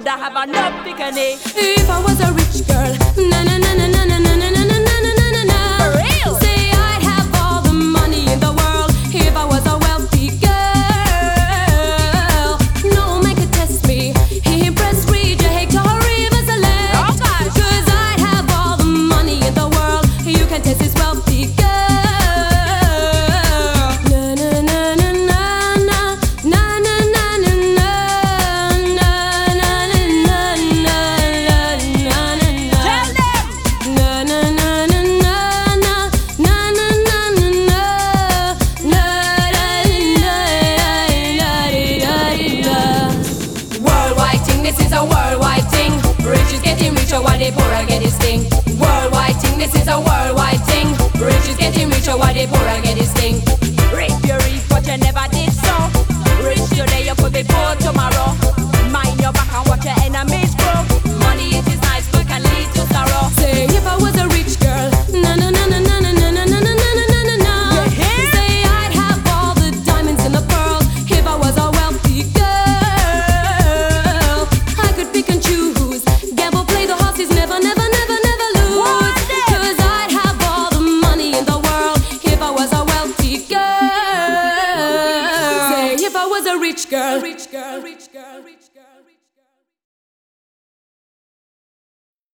woulda have enough pickaninny. If I was a rich girl, na na na na na na na na na na na na na. For real? Say I'd have all the money in the world if I was a wealthy girl. No man could test me. He impressed Reed, Hector, Rivers, and Led. Oh gosh. 'Cause I'd have all the money in the world. You can test this wealthy girl. Na na na na na na na na na na na na na na na na na. Tell them. Na na na na na na na na na na na na. Worldwide thing, this is a worldwide thing. Rich is getting richer while the poor are getting sting. Worldwide thing, this is a worldwide thing. Rich is getting richer while the poor are getting sting. Reap you reap what you never did so. Rich today, you could be poor tomorrow. Mind your back and watch your enemies grow. Money it is nice but can lead to sorrow. Say if I was a rich girl, na na na na na na na na na na na na na na. You hear? Say I'd have all the diamonds in the pearl if I was a wealthy girl. I could pick and choose, gamble, play the horses, never, never, never, never lose. What then? 'Cause I'd have all the money in the world if I was a wealthy girl. Say if I was a rich girl, rich girl, rich girl, rich girl, rich girl.